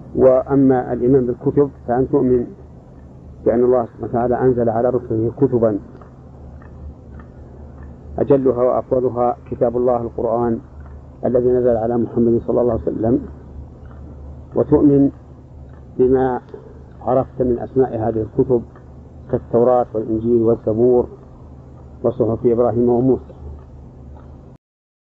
وأما الإيمان بالكتب فأن تؤمن بأن الله سبحانه وتعالى أنزل على رسله كتبا أجلها وأفضلها كتاب الله القرآن الذي نزل على محمد صلى الله عليه وسلم، وتؤمن بما عرفت من أسماء هذه الكتب كالتوراة والإنجيل والزبور وصحف إبراهيم وموسى.